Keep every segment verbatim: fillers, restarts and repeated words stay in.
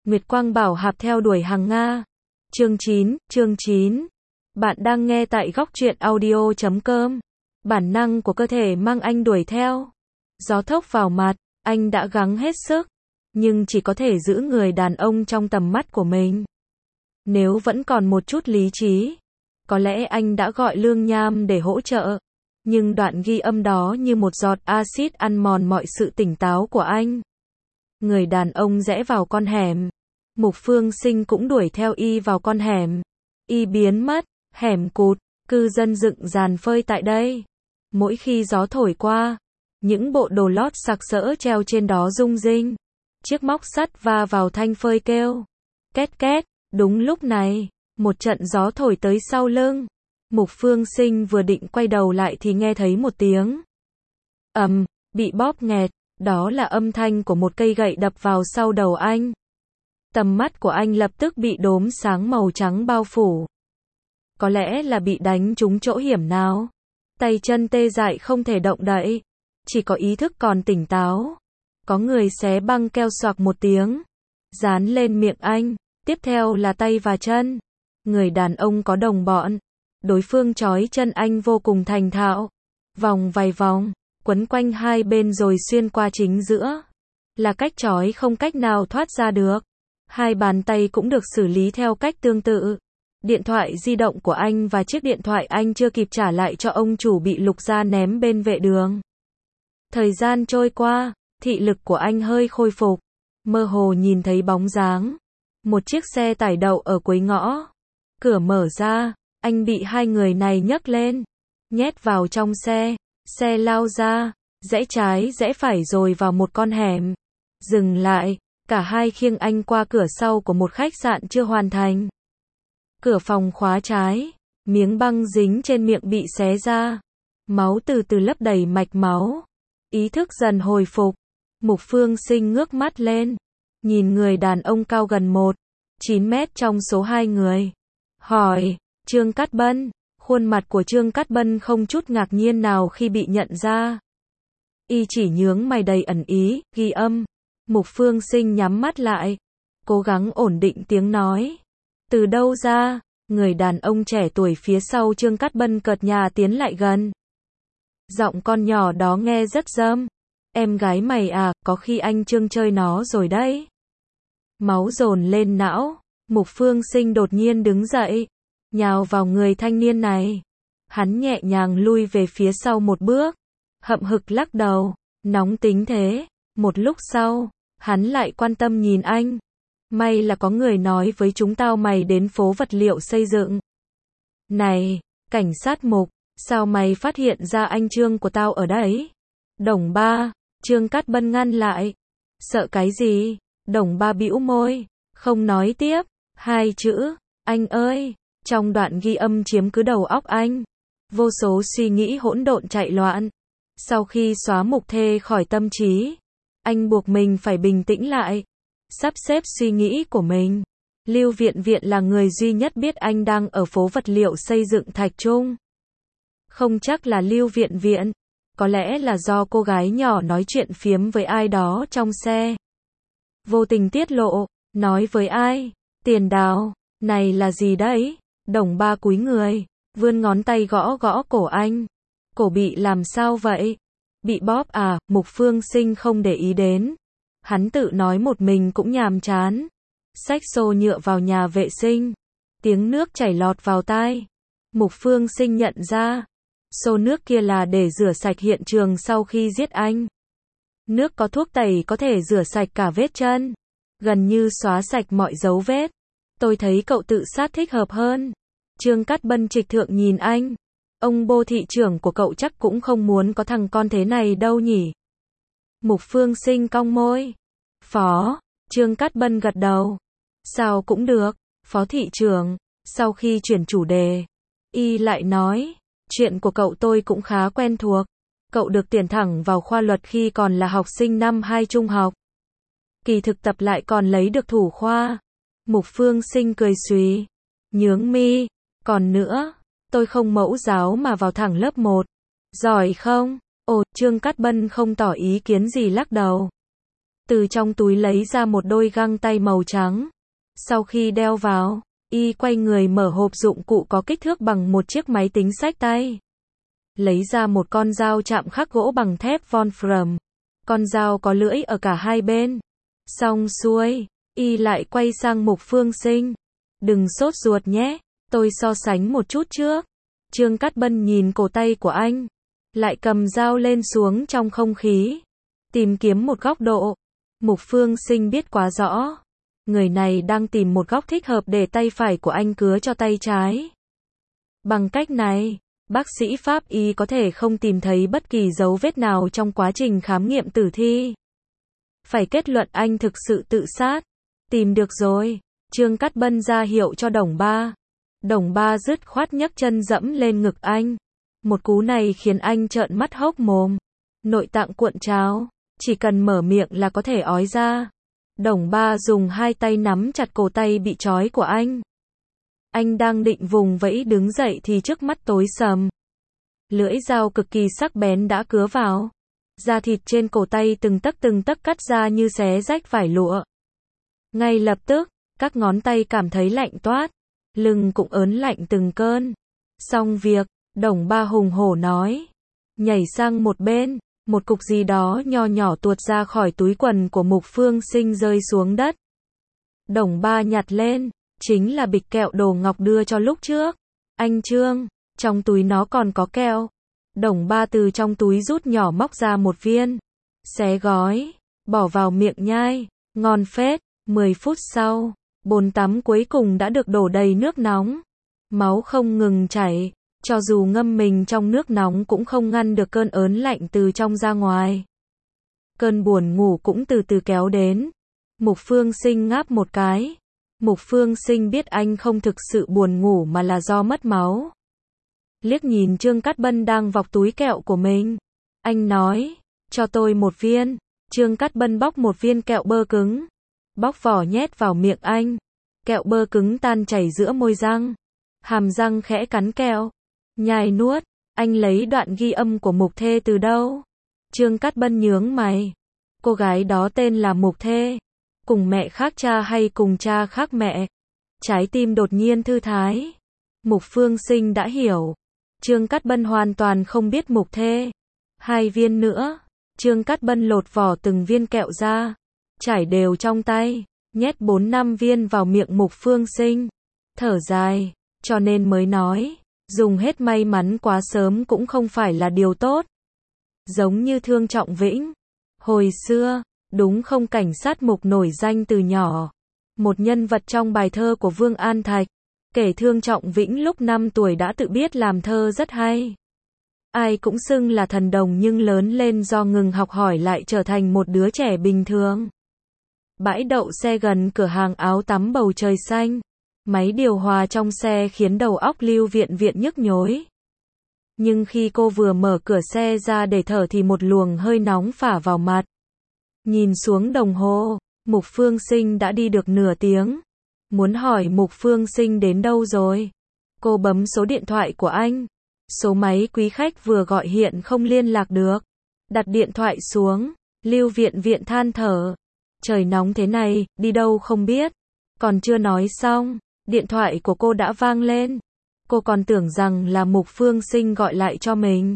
Nguyệt Quang Bảo Hạp theo đuổi hàng Nga. Chương chín, chương chín. Bạn đang nghe tại góc truyện audio chấm com. Bản năng của cơ thể mang anh đuổi theo. Gió thốc vào mặt, anh đã gắng hết sức, nhưng chỉ có thể giữ người đàn ông trong tầm mắt của mình. Nếu vẫn còn một chút lý trí, có lẽ anh đã gọi Lương Nham để hỗ trợ. Nhưng đoạn ghi âm đó như một giọt axit ăn mòn mọi sự tỉnh táo của anh. Người đàn ông rẽ vào con hẻm. Mục Phương Sinh cũng đuổi theo y vào con hẻm. Y biến mất, hẻm cụt, cư dân dựng dàn phơi tại đây. Mỗi khi gió thổi qua, những bộ đồ lót sặc sỡ treo trên đó rung rinh. Chiếc móc sắt va vào thanh phơi kêu. Két két, đúng lúc này, một trận gió thổi tới sau lưng. Mục Phương Sinh vừa định quay đầu lại thì nghe thấy một tiếng ầm, bị bóp nghẹt, đó là âm thanh của một cây gậy đập vào sau đầu anh. Tầm mắt của anh lập tức bị đốm sáng màu trắng bao phủ. Có lẽ là bị đánh trúng chỗ hiểm nào. Tay chân tê dại không thể động đậy, chỉ có ý thức còn tỉnh táo. Có người xé băng keo xoạc một tiếng, dán lên miệng anh, tiếp theo là tay và chân. Người đàn ông có đồng bọn. Đối phương trói chân anh vô cùng thành thạo, vòng vài vòng, quấn quanh hai bên rồi xuyên qua chính giữa. Là cách trói không cách nào thoát ra được. Hai bàn tay cũng được xử lý theo cách tương tự. Điện thoại di động của anh và chiếc điện thoại anh chưa kịp trả lại cho ông chủ bị Lục Gia ném bên vệ đường. Thời gian trôi qua, thị lực của anh hơi khôi phục. Mơ hồ nhìn thấy bóng dáng một chiếc xe tải đậu ở cuối ngõ. Cửa mở ra, anh bị hai người này nhấc lên, nhét vào trong xe. Xe lao ra, rẽ trái rẽ phải rồi vào một con hẻm. Dừng lại, cả hai khiêng anh qua cửa sau của một khách sạn chưa hoàn thành. Cửa phòng khóa trái, miếng băng dính trên miệng bị xé ra. Máu từ từ lấp đầy mạch máu. Ý thức dần hồi phục. Mục Phương Sinh ngước mắt lên, nhìn người đàn ông cao gần một phẩy chín mét trong số hai người. Hỏi, Trương Cát Bân. Khuôn mặt của Trương Cát Bân không chút ngạc nhiên nào khi bị nhận ra. Y chỉ nhướng mày đầy ẩn ý, ghi âm. Mục Phương Sinh nhắm mắt lại, cố gắng ổn định tiếng nói. Từ đâu ra? Người đàn ông trẻ tuổi phía sau Trương Cát Bân cợt nhả tiến lại gần. Giọng con nhỏ đó nghe rất dâm. Em gái mày à, có khi anh Trương chơi nó rồi đấy. Máu dồn lên não. Mục Phương Sinh đột nhiên đứng dậy, nhào vào người thanh niên này. Hắn nhẹ nhàng lui về phía sau một bước, hậm hực lắc đầu, nóng tính thế. Một lúc sau, hắn lại quan tâm nhìn anh. May là có người nói với chúng tao mày đến phố vật liệu xây dựng. Này, cảnh sát Mục, sao mày phát hiện ra anh Trương của tao ở đấy? Đồng Ba, Trương Cát Bân ngăn lại. Sợ cái gì? Đồng Ba bĩu môi, không nói tiếp. Hai chữ, anh ơi. Trong đoạn ghi âm chiếm cứ đầu óc anh. Vô số suy nghĩ hỗn độn chạy loạn. Sau khi xóa Mục Thê khỏi tâm trí, anh buộc mình phải bình tĩnh lại, sắp xếp suy nghĩ của mình. Lưu Viện Viện là người duy nhất biết anh đang ở phố vật liệu xây dựng Thạch Trung. Không chắc là Lưu Viện Viện, có lẽ là do cô gái nhỏ nói chuyện phiếm với ai đó trong xe. Vô tình tiết lộ, nói với ai? Tiền Đào, này là gì đấy? Đồng Ba cúi người, vươn ngón tay gõ gõ cổ anh. Cổ bị làm sao vậy? Bị bóp à? Mục Phương Sinh không để ý đến. Hắn tự nói một mình cũng nhàm chán. Xách xô nhựa vào nhà vệ sinh. Tiếng nước chảy lọt vào tai. Mục Phương Sinh nhận ra, xô nước kia là để rửa sạch hiện trường sau khi giết anh. Nước có thuốc tẩy có thể rửa sạch cả vết chân, gần như xóa sạch mọi dấu vết. Tôi thấy cậu tự sát thích hợp hơn. Trương Cát Bân trịch thượng nhìn anh. Ông Bô thị trưởng của cậu chắc cũng không muốn có thằng con thế này đâu nhỉ? Mục Phương Sinh cong môi. Phó, Trương Cát Bân gật đầu. Sao cũng được, Phó thị trưởng. Sau khi chuyển chủ đề, y lại nói, chuyện của cậu tôi cũng khá quen thuộc. Cậu được tuyển thẳng vào khoa luật khi còn là học sinh năm hai trung học. Kỳ thực tập lại còn lấy được thủ khoa. Mục Phương Sinh cười xùy, nhướng mi. Còn nữa, tôi không mẫu giáo mà vào thẳng lớp một. Giỏi không? Ồ, Trương Cát Bân không tỏ ý kiến gì lắc đầu. từ trong túi lấy ra một đôi găng tay màu trắng. Sau khi đeo vào, y quay người mở hộp dụng cụ có kích thước bằng một chiếc máy tính xách tay. Lấy ra một con dao chạm khắc gỗ bằng thép Wolfram. Con dao có lưỡi ở cả hai bên. Xong xuôi, y lại quay sang Mục Phương Sinh. Đừng sốt ruột nhé, tôi so sánh một chút trước. Trương Cát Bân nhìn cổ tay của anh, lại cầm dao lên xuống trong không khí, tìm kiếm một góc độ. Mục Phương Sinh biết quá rõ, người này đang tìm một góc thích hợp để tay phải của anh cứa cho tay trái. Bằng cách này, bác sĩ pháp y có thể không tìm thấy bất kỳ dấu vết nào trong quá trình khám nghiệm tử thi. Phải kết luận anh thực sự tự sát. Tìm được rồi. Trương Cát Bân ra hiệu cho Đồng Ba. Đồng Ba dứt khoát nhấc chân dẫm lên ngực anh. Một cú này khiến anh trợn mắt hốc mồm. Nội tạng cuộn trào, chỉ cần mở miệng là có thể ói ra. Đồng Ba dùng hai tay nắm chặt cổ tay bị trói của anh. Anh đang định vùng vẫy đứng dậy thì trước mắt tối sầm. Lưỡi dao cực kỳ sắc bén đã cứa vào. Da thịt trên cổ tay từng tấc từng tấc cắt ra như xé rách vải lụa. Ngay lập tức, các ngón tay cảm thấy lạnh toát. Lưng cũng ớn lạnh từng cơn. Xong việc, Đồng Ba hùng hổ nói. Nhảy sang một bên, một cục gì đó nho nhỏ tuột ra khỏi túi quần của Mục Phương Sinh rơi xuống đất. Đồng Ba nhặt lên, chính là bịch kẹo Đồ Ngọc đưa cho lúc trước. Anh Trương, trong túi nó còn có kẹo. Đồng Ba từ trong túi rút nhỏ móc ra một viên. Xé gói, bỏ vào miệng nhai, ngon phết. mười phút sau, bồn tắm cuối cùng đã được đổ đầy nước nóng. Máu không ngừng chảy, cho dù ngâm mình trong nước nóng cũng không ngăn được cơn ớn lạnh từ trong ra ngoài. Cơn buồn ngủ cũng từ từ kéo đến. Mục Phương Sinh ngáp một cái. Mục Phương Sinh biết anh không thực sự buồn ngủ mà là do mất máu. Liếc nhìn Trương Cát Bân đang vọc túi kẹo của mình. Anh nói, cho tôi một viên. Trương Cát Bân bóc một viên kẹo bơ cứng. Bóc vỏ nhét vào miệng anh. Kẹo bơ cứng tan chảy giữa môi răng. Hàm răng khẽ cắn kẹo. Nhai nuốt. Anh lấy đoạn ghi âm của Mục Thê từ đâu? Trương Cát Bân nhướng mày. Cô gái đó tên là Mục Thê. Cùng mẹ khác cha hay cùng cha khác mẹ? Trái tim đột nhiên thư thái. Mục Phương Sinh đã hiểu. Trương Cát Bân hoàn toàn không biết Mục Thê. Hai viên nữa. Trương Cát Bân lột vỏ từng viên kẹo ra. Trải đều trong tay. Nhét bốn năm viên vào miệng Mục Phương Sinh. Thở dài. Cho nên mới nói. Dùng hết may mắn quá sớm cũng không phải là điều tốt. Giống như Thương Trọng Vĩnh. Hồi xưa, đúng không, cảnh sát Mục nổi danh từ nhỏ. Một nhân vật trong bài thơ của Vương An Thạch. Kể Thương Trọng Vĩnh lúc năm tuổi đã tự biết làm thơ rất hay. Ai cũng xưng là thần đồng nhưng lớn lên do ngừng học hỏi lại trở thành một đứa trẻ bình thường. Bãi đậu xe gần cửa hàng áo tắm bầu trời xanh. Máy điều hòa trong xe khiến đầu óc Lưu Viện Viện nhức nhối. Nhưng khi cô vừa mở cửa xe ra để thở thì một luồng hơi nóng phả vào mặt. Nhìn xuống đồng hồ, Mục Phương Sinh đã đi được nửa tiếng. Muốn hỏi Mục Phương Sinh đến đâu rồi? Cô bấm số điện thoại của anh. Số máy quý khách vừa gọi hiện không liên lạc được. Đặt điện thoại xuống, Lưu Viện Viện than thở. Trời nóng thế này, đi đâu không biết. Còn chưa nói xong, điện thoại của cô đã vang lên. Cô còn tưởng rằng là Mục Phương Sinh gọi lại cho mình.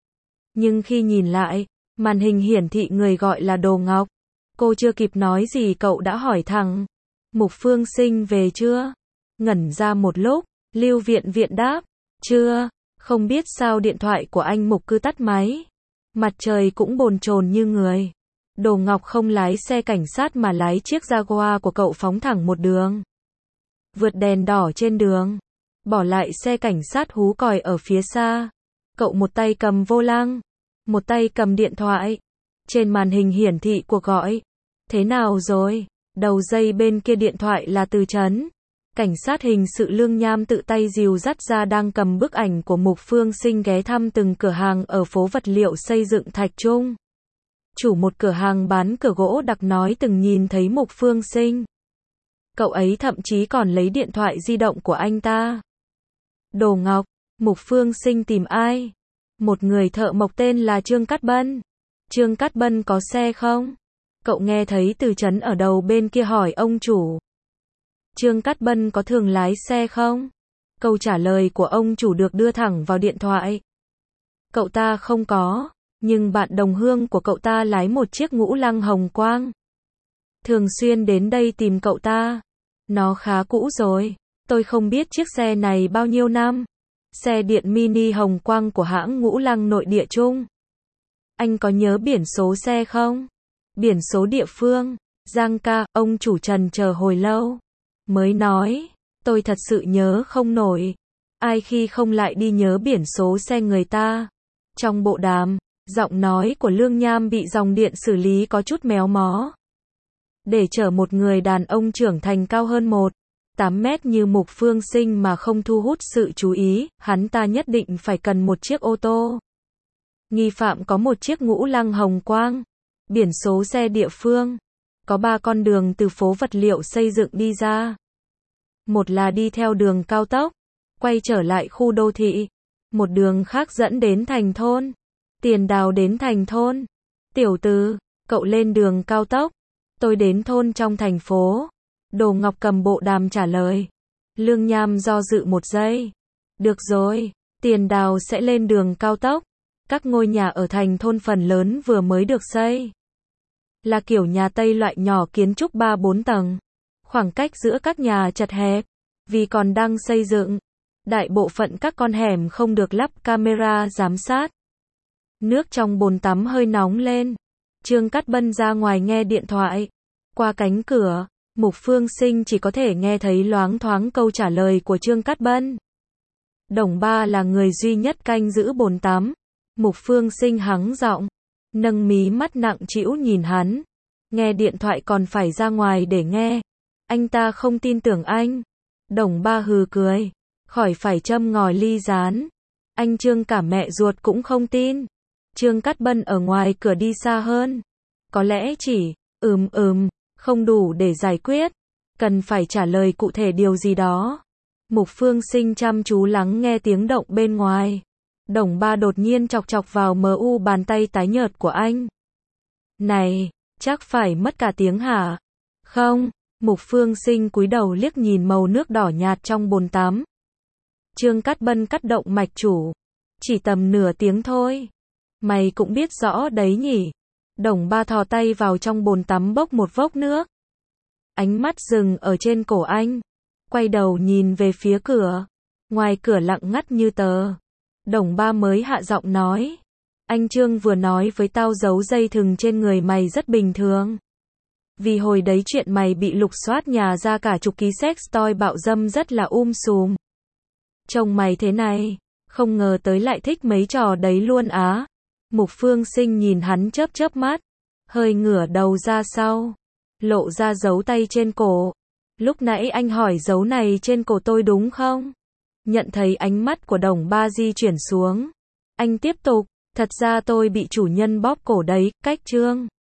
Nhưng khi nhìn lại, màn hình hiển thị người gọi là Đồ Ngọc. Cô chưa kịp nói gì cậu đã hỏi thẳng. Mục Phương Sinh về chưa? Ngẩn ra một lúc, Lưu Viện Viện đáp. Chưa. Không biết sao điện thoại của anh Mục cứ tắt máy. Mặt trời cũng bồn chồn như người. Đồ Ngọc không lái xe cảnh sát mà lái chiếc Jaguar của cậu phóng thẳng một đường. Vượt đèn đỏ trên đường. Bỏ lại xe cảnh sát hú còi ở phía xa. Cậu một tay cầm vô lăng. Một tay cầm điện thoại. Trên màn hình hiển thị cuộc gọi. Thế nào rồi? Đầu dây bên kia điện thoại là Từ Chấn. Cảnh sát hình sự Lương Nham tự tay dìu dắt ra đang cầm bức ảnh của Mục Phương Sinh ghé thăm từng cửa hàng ở phố vật liệu xây dựng Thạch Trung. Chủ một cửa hàng bán cửa gỗ đặc nói từng nhìn thấy Mục Phương Sinh. Cậu ấy thậm chí còn lấy điện thoại di động của anh ta. Đồ Ngọc, Mục Phương Sinh tìm ai? Một người thợ mộc tên là Trương Cát Bân. Trương Cát Bân có xe không? Cậu nghe thấy từ trấn ở đầu bên kia hỏi ông chủ. Trương Cát Bân có thường lái xe không? Câu trả lời của ông chủ được đưa thẳng vào điện thoại. Cậu ta không có, nhưng bạn đồng hương của cậu ta lái một chiếc Ngũ Lăng hồng quang. Thường xuyên đến đây tìm cậu ta. Nó khá cũ rồi. Tôi không biết chiếc xe này bao nhiêu năm. Xe điện mini hồng quang của hãng Ngũ Lăng nội địa Trung. Anh có nhớ biển số xe không? Biển số địa phương. Giang ca, ông chủ trần chờ hồi lâu. Mới nói, tôi thật sự nhớ không nổi. Ai khi không lại đi nhớ biển số xe người ta. Trong bộ đàm, giọng nói của Lương Nham bị dòng điện xử lý có chút méo mó. Để chở một người đàn ông trưởng thành cao hơn một phẩy tám mét như Mục Phương Sinh mà không thu hút sự chú ý, hắn ta nhất định phải cần một chiếc ô tô. Nghi phạm có một chiếc Ngũ Lăng hồng quang, biển số xe địa phương. Có ba con đường từ phố vật liệu xây dựng đi ra. Một là đi theo đường cao tốc, quay trở lại khu đô thị. Một đường khác dẫn đến thành thôn. Tiền Đào đến thành thôn. Tiểu Từ, cậu lên đường cao tốc. Tôi đến thôn trong thành phố. Đồ Ngọc cầm bộ đàm trả lời. Lương Nham do dự một giây. Được rồi, Tiền Đào sẽ lên đường cao tốc. Các ngôi nhà ở thành thôn phần lớn vừa mới được xây. Là kiểu nhà Tây loại nhỏ kiến trúc ba bốn tầng. Khoảng cách giữa các nhà chật hẹp. Vì còn đang xây dựng. Đại bộ phận các con hẻm không được lắp camera giám sát. Nước trong bồn tắm hơi nóng lên. Trương Cát Bân ra ngoài nghe điện thoại. Qua cánh cửa, Mục Phương Sinh chỉ có thể nghe thấy loáng thoáng câu trả lời của Trương Cát Bân. Đồng Ba là người duy nhất canh giữ bồn tắm. Mục Phương Sinh hắng giọng, nâng mí mắt nặng trĩu nhìn hắn. Nghe điện thoại còn phải ra ngoài để nghe. Anh ta không tin tưởng anh. Đồng Ba hừ cười, khỏi phải châm ngòi ly rán. Anh Trương cả mẹ ruột cũng không tin. Trương Cát Bân ở ngoài cửa đi xa hơn. Có lẽ chỉ, ừm ừm, không đủ để giải quyết. Cần phải trả lời cụ thể điều gì đó. Mục Phương Sinh chăm chú lắng nghe tiếng động bên ngoài. Đồng Ba đột nhiên chọc chọc vào mờ u bàn tay tái nhợt của anh. Này, chắc phải mất cả tiếng hả? Không, Mục Phương Sinh cúi đầu liếc nhìn màu nước đỏ nhạt trong bồn tắm. Trương Cát Bân cắt động mạch chủ. Chỉ tầm nửa tiếng thôi. Mày cũng biết rõ đấy nhỉ. Đồng Ba thò tay vào trong bồn tắm bốc một vốc nước. Ánh mắt dừng ở trên cổ anh. Quay đầu nhìn về phía cửa. Ngoài cửa lặng ngắt như tờ. Đồng Ba mới hạ giọng nói. Anh Trương vừa nói với tao giấu dây thừng trên người mày rất bình thường. Vì hồi đấy chuyện mày bị lục soát nhà ra cả chục ký sex toy bạo dâm rất là um sùm. Trông mày thế này, không ngờ tới lại thích mấy trò đấy luôn á. Mục Phương Sinh nhìn hắn chớp chớp mắt, hơi ngửa đầu ra sau, lộ ra dấu tay trên cổ. Lúc nãy anh hỏi dấu này trên cổ tôi đúng không? Nhận thấy ánh mắt của Đồng Ba di chuyển xuống. Anh tiếp tục, thật ra tôi bị chủ nhân bóp cổ đấy, cách Trương